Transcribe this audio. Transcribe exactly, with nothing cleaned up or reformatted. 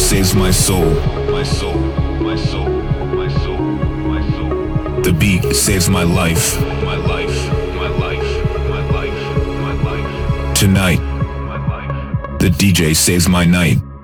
saves my soul. My soul, my soul, my soul, my soul. The beat saves my life. My life, my life, my life, my life. Tonight, the D J saves my night.